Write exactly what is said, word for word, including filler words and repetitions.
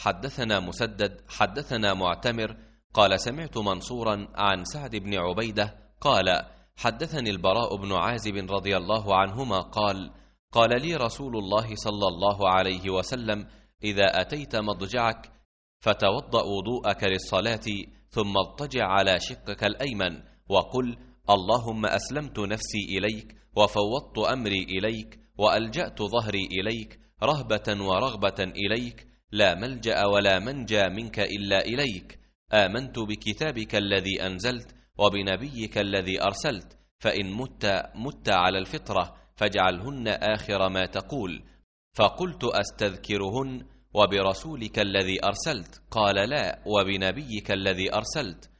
حدثنا مسدد حدثنا معتمر قال سمعت منصورا عن سعد بن عبيدة قال حدثني البراء بن عازب رضي الله عنهما قال قال لي رسول الله صلى الله عليه وسلم إذا أتيت مضجعك فتوضأ وضوءك للصلاة ثم اضطجع على شقك الأيمن وقل اللهم أسلمت نفسي إليك وفوضت أمري إليك وألجأت ظهري إليك رهبة ورغبة إليك لا ملجأ ولا منجى منك إلا إليك آمنت بكتابك الذي أنزلت وبنبيك الذي أرسلت فإن مت مت على الفطرة فاجعلهن آخر ما تقول فقلت أستذكرهن وبرسولك الذي أرسلت قال لا وبنبيك الذي أرسلت